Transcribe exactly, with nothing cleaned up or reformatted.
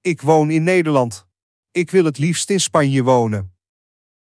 Ik woon in Nederland. Ik wil het liefst in Spanje wonen.